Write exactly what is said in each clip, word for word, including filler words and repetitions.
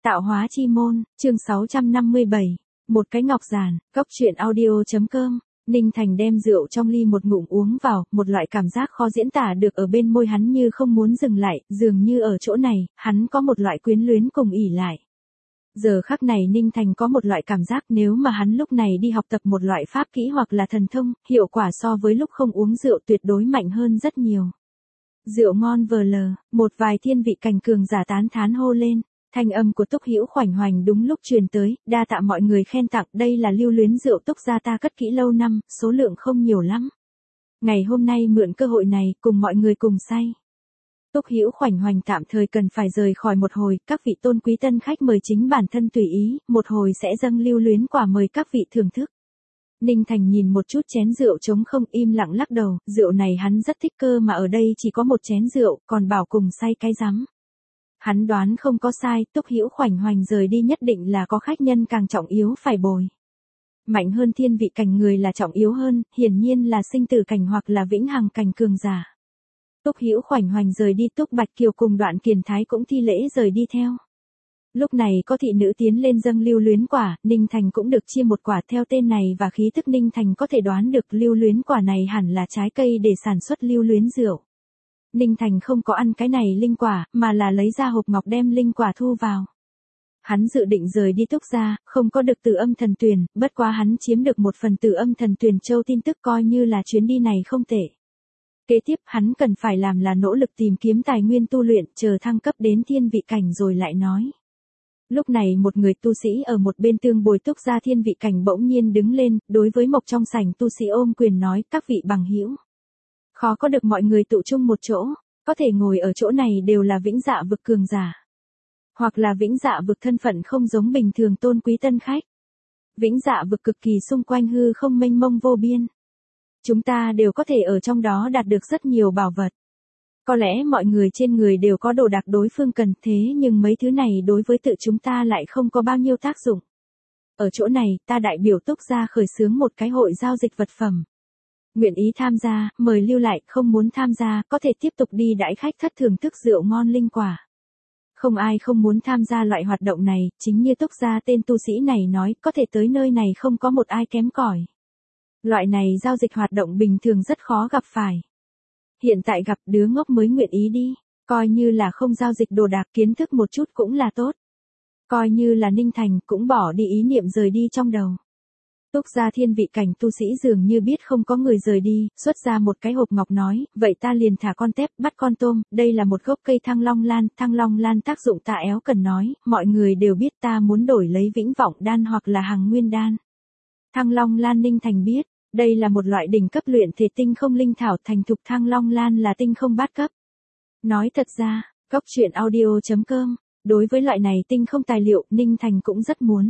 Tạo hóa chi môn, chương sáu trăm năm mươi bảy. Một cái ngọc giản, góc truyện audio.com. Ninh Thành đem rượu trong ly một ngụm uống vào, một loại cảm giác khó diễn tả được ở bên môi hắn như không muốn dừng lại, dường như ở chỗ này, hắn có một loại quyến luyến cùng ỉ lại. Giờ khắc này Ninh Thành có một loại cảm giác nếu mà hắn lúc này đi học tập một loại pháp kỹ hoặc là thần thông, hiệu quả so với lúc không uống rượu tuyệt đối mạnh hơn rất nhiều. Rượu ngon vờ lờ, một vài thiên vị cảnh cường giả tán thán hô lên. Thanh âm của Túc Hữu khoảnh hoành đúng lúc truyền tới, đa tạ mọi người khen tặng, đây là lưu luyến rượu Túc gia ta cất kỹ lâu năm, số lượng không nhiều lắm. Ngày hôm nay mượn cơ hội này, cùng mọi người cùng say. Túc Hữu khoảnh hoành tạm thời cần phải rời khỏi một hồi, các vị tôn quý tân khách mời chính bản thân tùy ý, một hồi sẽ dâng lưu luyến quả mời các vị thưởng thức. Ninh Thành nhìn một chút chén rượu trống không im lặng lắc đầu, rượu này hắn rất thích cơ mà ở đây chỉ có một chén rượu, còn bảo cùng say cái rắm. Hắn đoán không có sai, Túc Hữu khoảnh hoành rời đi nhất định là có khách nhân càng trọng yếu phải bồi. Mạnh hơn thiên vị cảnh người là trọng yếu hơn, hiển nhiên là sinh tử cảnh hoặc là vĩnh hằng cảnh cường giả. Túc Hữu khoảnh hoành rời đi, Túc Bạch Kiều cùng Đoạn Kiền Thái cũng thi lễ rời đi theo. Lúc này có thị nữ tiến lên dâng lưu luyến quả, Ninh Thành cũng được chia một quả theo tên này và khí thức Ninh Thành có thể đoán được lưu luyến quả này hẳn là trái cây để sản xuất lưu luyến rượu. Ninh Thành không có ăn cái này linh quả, mà là lấy ra hộp ngọc đem linh quả thu vào. Hắn dự định rời đi Túc gia, không có được Tử Âm Thần Tuyền, bất quá hắn chiếm được một phần Tử Âm Thần Tuyền châu tin tức coi như là chuyến đi này không tệ. Kế tiếp hắn cần phải làm là nỗ lực tìm kiếm tài nguyên tu luyện, chờ thăng cấp đến thiên vị cảnh rồi lại nói. Lúc này một người tu sĩ ở một bên tương bồi Túc gia thiên vị cảnh bỗng nhiên đứng lên, đối với Mộc trong sảnh tu sĩ ôm quyền nói, các vị bằng hữu. Khó có được mọi người tụ chung một chỗ, có thể ngồi ở chỗ này đều là vĩnh dạ vực cường giả. Hoặc là vĩnh dạ vực thân phận không giống bình thường tôn quý tân khách. Vĩnh dạ vực cực kỳ xung quanh hư không mênh mông vô biên. Chúng ta đều có thể ở trong đó đạt được rất nhiều bảo vật. Có lẽ mọi người trên người đều có đồ đạc đối phương cần thế nhưng mấy thứ này đối với tự chúng ta lại không có bao nhiêu tác dụng. Ở chỗ này ta đại biểu Túc gia khởi xướng một cái hội giao dịch vật phẩm. Nguyện ý tham gia, mời lưu lại, không muốn tham gia, có thể tiếp tục đi đãi khách thất thưởng thức rượu ngon linh quả. Không ai không muốn tham gia loại hoạt động này, chính như Túc gia tên tu sĩ này nói, có thể tới nơi này không có một ai kém cỏi. Loại này giao dịch hoạt động bình thường rất khó gặp phải. Hiện tại gặp đứa ngốc mới nguyện ý đi, coi như là không giao dịch đồ đạc kiến thức một chút cũng là tốt. Coi như là Ninh Thành cũng bỏ đi ý niệm rời đi trong đầu. Túc gia thiên vị cảnh tu sĩ dường như biết không có người rời đi, xuất ra một cái hộp ngọc nói, vậy ta liền thả con tép, bắt con tôm, đây là một gốc cây thăng long lan, thăng long lan tác dụng tạ éo cần nói, mọi người đều biết ta muốn đổi lấy vĩnh vọng đan hoặc là hằng nguyên đan. Thăng long lan Ninh Thành biết, đây là một loại đỉnh cấp luyện thể tinh không linh thảo, thành thục thăng long lan là tinh không bát cấp. Nói thật ra, góc truyện audio.com, đối với loại này tinh không tài liệu, Ninh Thành cũng rất muốn.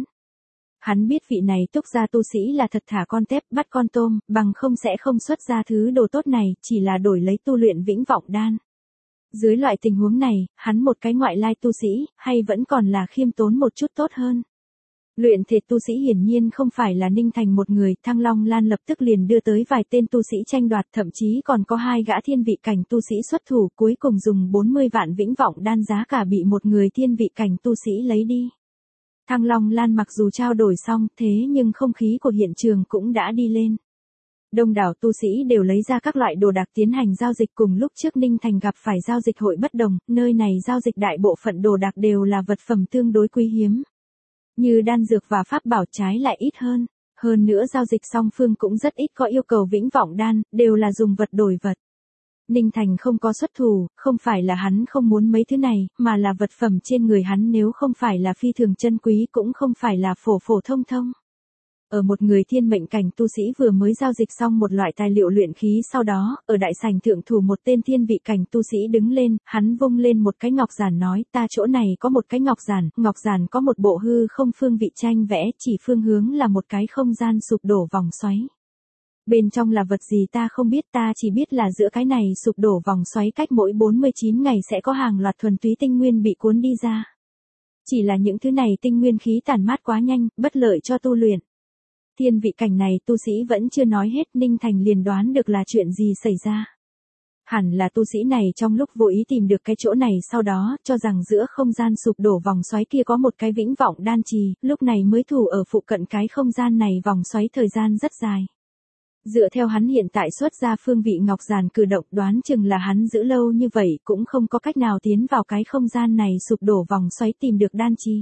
Hắn biết vị này Túc gia tu sĩ là thật thả con tép bắt con tôm, bằng không sẽ không xuất ra thứ đồ tốt này, chỉ là đổi lấy tu luyện vĩnh vọng đan. Dưới loại tình huống này, hắn một cái ngoại lai tu sĩ, hay vẫn còn là khiêm tốn một chút tốt hơn. Luyện thể tu sĩ hiển nhiên không phải là Ninh Thành một người, Thăng Long Lan lập tức liền đưa tới vài tên tu sĩ tranh đoạt, thậm chí còn có hai gã thiên vị cảnh tu sĩ xuất thủ, cuối cùng dùng bốn mươi vạn vĩnh vọng đan giá cả bị một người thiên vị cảnh tu sĩ lấy đi. Thăng Long Lan mặc dù trao đổi xong thế nhưng không khí của hiện trường cũng đã đi lên. Đông đảo tu sĩ đều lấy ra các loại đồ đạc tiến hành giao dịch cùng lúc trước Ninh Thành gặp phải giao dịch hội bất đồng, nơi này giao dịch đại bộ phận đồ đạc đều là vật phẩm tương đối quý hiếm. Như đan dược và pháp bảo trái lại ít hơn, hơn nữa giao dịch song phương cũng rất ít có yêu cầu vĩnh vọng đan, đều là dùng vật đổi vật. Ninh Thành không có xuất thủ, không phải là hắn không muốn mấy thứ này, mà là vật phẩm trên người hắn nếu không phải là phi thường chân quý cũng không phải là phổ phổ thông thông. Ở một người thiên mệnh cảnh tu sĩ vừa mới giao dịch xong một loại tài liệu luyện khí sau đó, ở đại sảnh thượng thủ một tên thiên vị cảnh tu sĩ đứng lên, hắn vung lên một cái ngọc giản nói, ta chỗ này có một cái ngọc giản, ngọc giản có một bộ hư không phương vị tranh vẽ, chỉ phương hướng là một cái không gian sụp đổ vòng xoáy. Bên trong là vật gì ta không biết, ta chỉ biết là giữa cái này sụp đổ vòng xoáy cách mỗi bốn mươi chín ngày sẽ có hàng loạt thuần túy tinh nguyên bị cuốn đi ra. Chỉ là những thứ này tinh nguyên khí tản mát quá nhanh, bất lợi cho tu luyện. Thiên vị cảnh này tu sĩ vẫn chưa nói hết, Ninh Thành liền đoán được là chuyện gì xảy ra. Hẳn là tu sĩ này trong lúc vô ý tìm được cái chỗ này sau đó cho rằng giữa không gian sụp đổ vòng xoáy kia có một cái vĩnh vọng đan trì, lúc này mới thủ ở phụ cận cái không gian này vòng xoáy thời gian rất dài. Dựa theo hắn hiện tại xuất ra phương vị ngọc giản cử động đoán chừng là hắn giữ lâu như vậy cũng không có cách nào tiến vào cái không gian này sụp đổ vòng xoáy tìm được đan chi.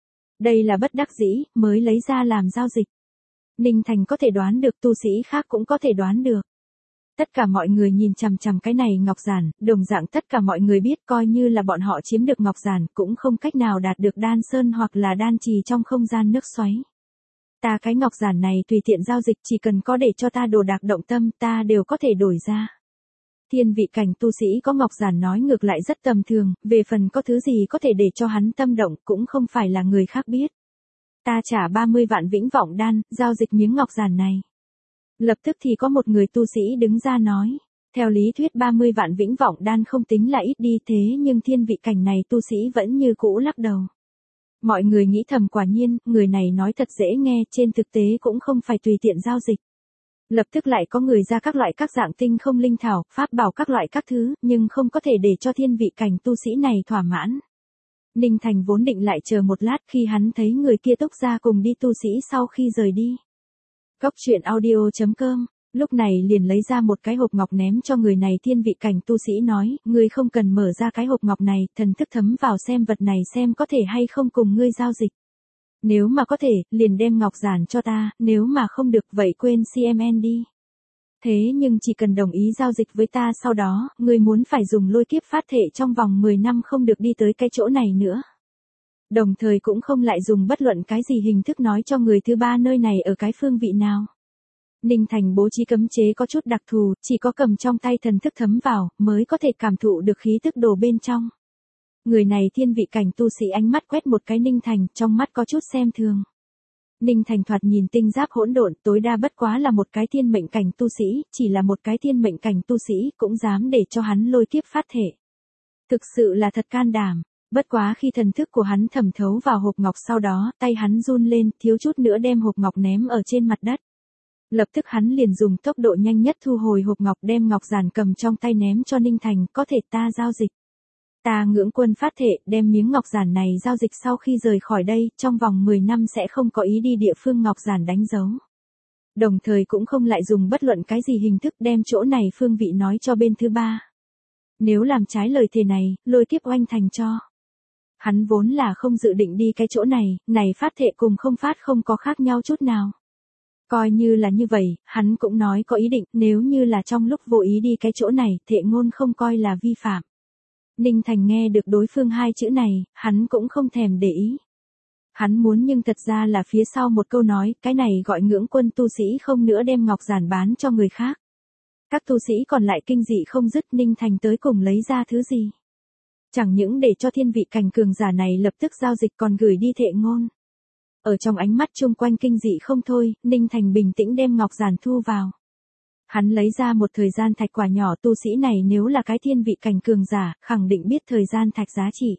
Đây là bất đắc dĩ, mới lấy ra làm giao dịch. Ninh Thành có thể đoán được, tu sĩ khác cũng có thể đoán được. Tất cả mọi người nhìn chằm chằm cái này ngọc giản, đồng dạng tất cả mọi người biết coi như là bọn họ chiếm được ngọc giản cũng không cách nào đạt được đan sơn hoặc là đan trì trong không gian nước xoáy. Ta cái ngọc giản này tùy tiện giao dịch, chỉ cần có để cho ta đồ đạc động tâm ta đều có thể đổi ra. Thiên vị cảnh tu sĩ có ngọc giản nói ngược lại rất tầm thường, về phần có thứ gì có thể để cho hắn tâm động cũng không phải là người khác biết. Ta trả ba mươi vạn vĩnh vọng đan, giao dịch miếng ngọc giản này. Lập tức thì có một người tu sĩ đứng ra nói, theo lý thuyết ba mươi vạn vĩnh vọng đan không tính là ít đi, thế nhưng thiên vị cảnh này tu sĩ vẫn như cũ lắc đầu. Mọi người nghĩ thầm quả nhiên, người này nói thật dễ nghe, trên thực tế cũng không phải tùy tiện giao dịch. Lập tức lại có người ra các loại các dạng tinh không linh thảo, pháp bảo các loại các thứ, nhưng không có thể để cho thiên vị cảnh tu sĩ này thỏa mãn. Ninh Thành vốn định lại chờ một lát khi hắn thấy người kia tốc ra cùng đi tu sĩ sau khi rời đi. Cốc truyện audio chấm com, lúc này liền lấy ra một cái hộp ngọc ném cho người này, thiên vị cảnh tu sĩ nói, ngươi không cần mở ra cái hộp ngọc này, thần thức thấm vào xem vật này xem có thể hay không cùng ngươi giao dịch. Nếu mà có thể, liền đem ngọc giản cho ta, nếu mà không được vậy quên xê em en đi. Thế nhưng chỉ cần đồng ý giao dịch với ta sau đó, ngươi muốn phải dùng lôi kiếp phát thể trong vòng mười năm không được đi tới cái chỗ này nữa. Đồng thời cũng không lại dùng bất luận cái gì hình thức nói cho người thứ ba nơi này ở cái phương vị nào. Ninh Thành bố trí cấm chế có chút đặc thù, chỉ có cầm trong tay thần thức thấm vào, mới có thể cảm thụ được khí tức đồ bên trong. Người này thiên vị cảnh tu sĩ ánh mắt quét một cái Ninh Thành, trong mắt có chút xem thường. Ninh Thành thoạt nhìn tinh giáp hỗn độn, tối đa bất quá là một cái thiên mệnh cảnh tu sĩ, chỉ là một cái thiên mệnh cảnh tu sĩ, cũng dám để cho hắn lôi kiếp phát thể. Thực sự là thật can đảm. Bất quá khi thần thức của hắn thẩm thấu vào hộp ngọc sau đó, tay hắn run lên, thiếu chút nữa đem hộp ngọc ném ở trên mặt đất. Lập tức hắn liền dùng tốc độ nhanh nhất thu hồi hộp ngọc, đem ngọc giản cầm trong tay ném cho Ninh Thành, có thể ta giao dịch. Ta ngưỡng quân phát thệ, đem miếng ngọc giản này giao dịch sau khi rời khỏi đây, trong vòng mười năm sẽ không có ý đi địa phương ngọc giản đánh dấu. Đồng thời cũng không lại dùng bất luận cái gì hình thức đem chỗ này phương vị nói cho bên thứ ba. Nếu làm trái lời thề này, lôi kiếp oanh thành cho. Hắn vốn là không dự định đi cái chỗ này, này phát thệ cùng không phát không có khác nhau chút nào. Coi như là như vậy, hắn cũng nói có ý định, nếu như là trong lúc vô ý đi cái chỗ này, thệ ngôn không coi là vi phạm. Ninh Thành nghe được đối phương hai chữ này, hắn cũng không thèm để ý. Hắn muốn nhưng thật ra là phía sau một câu nói, cái này gọi ngưỡng quân tu sĩ không nữa đem ngọc giản bán cho người khác. Các tu sĩ còn lại kinh dị không dứt, Ninh Thành tới cùng lấy ra thứ gì. Chẳng những để cho thiên vị cảnh cường giả này lập tức giao dịch còn gửi đi thệ ngôn. Ở trong ánh mắt chung quanh kinh dị không thôi, Ninh Thành bình tĩnh đem ngọc giản thu vào. Hắn lấy ra một thời gian thạch quả nhỏ, tu sĩ này nếu là cái thiên vị cảnh cường giả, khẳng định biết thời gian thạch giá trị.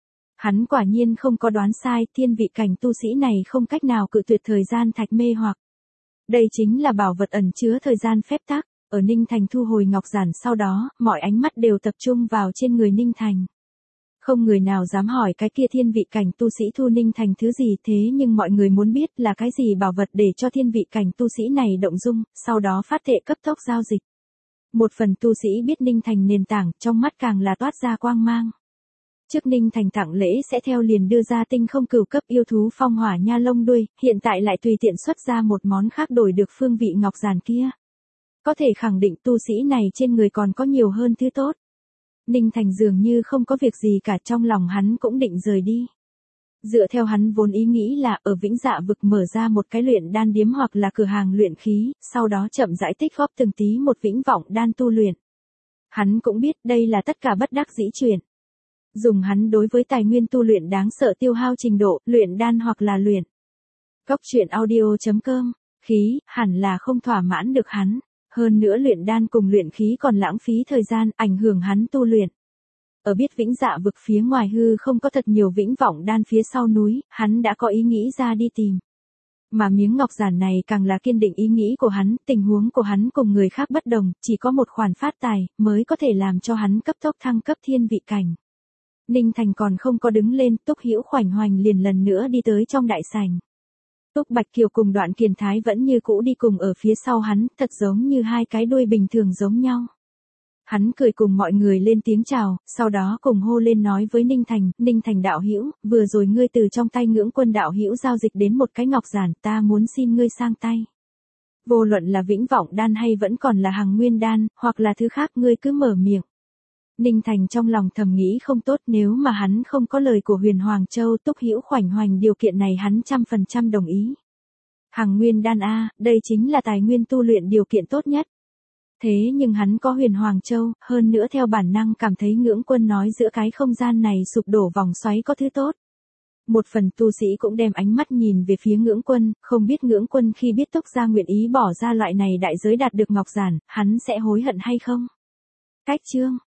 Hắn quả nhiên không có đoán sai, thiên vị cảnh tu sĩ này không cách nào cự tuyệt thời gian thạch mê hoặc. Đây chính là bảo vật ẩn chứa thời gian phép tắc. Ở Ninh Thành thu hồi ngọc giản sau đó, mọi ánh mắt đều tập trung vào trên người Ninh Thành. Không người nào dám hỏi cái kia thiên vị cảnh tu sĩ thu Ninh Thành thứ gì, thế nhưng mọi người muốn biết là cái gì bảo vật để cho thiên vị cảnh tu sĩ này động dung, sau đó phát thệ cấp tốc giao dịch. Một phần tu sĩ biết Ninh Thành nền tảng, trong mắt càng là toát ra quang mang. Trước Ninh Thành tặng lễ sẽ theo liền đưa ra tinh không cửu cấp yêu thú phong hỏa nha lông đuôi, hiện tại lại tùy tiện xuất ra một món khác đổi được phương vị ngọc giản kia. Có thể khẳng định tu sĩ này trên người còn có nhiều hơn thứ tốt. Ninh Thành dường như không có việc gì cả, trong lòng hắn cũng định rời đi. Dựa theo hắn vốn ý nghĩ là ở Vĩnh Dạ vực mở ra một cái luyện đan điếm hoặc là cửa hàng luyện khí, sau đó chậm rãi tích góp từng tí một vĩnh vọng đan tu luyện. Hắn cũng biết đây là tất cả bất đắc dĩ chuyện. Dùng hắn đối với tài nguyên tu luyện đáng sợ tiêu hao trình độ, luyện đan hoặc là luyện. Cốc truyện audio chấm com, khí, hẳn là không thỏa mãn được hắn. Hơn nữa luyện đan cùng luyện khí còn lãng phí thời gian, ảnh hưởng hắn tu luyện. Ở biết Vĩnh Dạ vực phía ngoài hư không có thật nhiều vĩnh vọng đan phía sau núi, hắn đã có ý nghĩ ra đi tìm. Mà miếng ngọc giản này càng là kiên định ý nghĩ của hắn, tình huống của hắn cùng người khác bất đồng, chỉ có một khoản phát tài, mới có thể làm cho hắn cấp tốc thăng cấp thiên vị cảnh. Ninh Thành còn không có đứng lên, Túc Hữu khoảnh hoành liền lần nữa đi tới trong đại sảnh. Túc Bạch Kiều cùng Đoạn Kiền Thái vẫn như cũ đi cùng ở phía sau hắn, thật giống như hai cái đuôi bình thường giống nhau. Hắn cười cùng mọi người lên tiếng chào, sau đó cùng hô lên nói với Ninh Thành, Ninh Thành đạo hữu, vừa rồi ngươi từ trong tay Ngưỡng Quân đạo hữu giao dịch đến một cái ngọc giản, ta muốn xin ngươi sang tay. Vô luận là Vĩnh Vọng đan hay vẫn còn là Hằng Nguyên đan, hoặc là thứ khác ngươi cứ mở miệng. Ninh Thành trong lòng thầm nghĩ không tốt, nếu mà hắn không có lời của Huyền Hoàng Châu, Túc Hữu khoảnh hoành điều kiện này hắn trăm phần trăm đồng ý. Hằng Nguyên đan a, đây chính là tài nguyên tu luyện điều kiện tốt nhất. Thế nhưng hắn có Huyền Hoàng Châu, hơn nữa theo bản năng cảm thấy Ngưỡng Quân nói giữa cái không gian này sụp đổ vòng xoáy có thứ tốt. Một phần tu sĩ cũng đem ánh mắt nhìn về phía Ngưỡng Quân, không biết Ngưỡng Quân khi biết Túc gia nguyện ý bỏ ra loại này đại giới đạt được ngọc giản, hắn sẽ hối hận hay không? Cách chương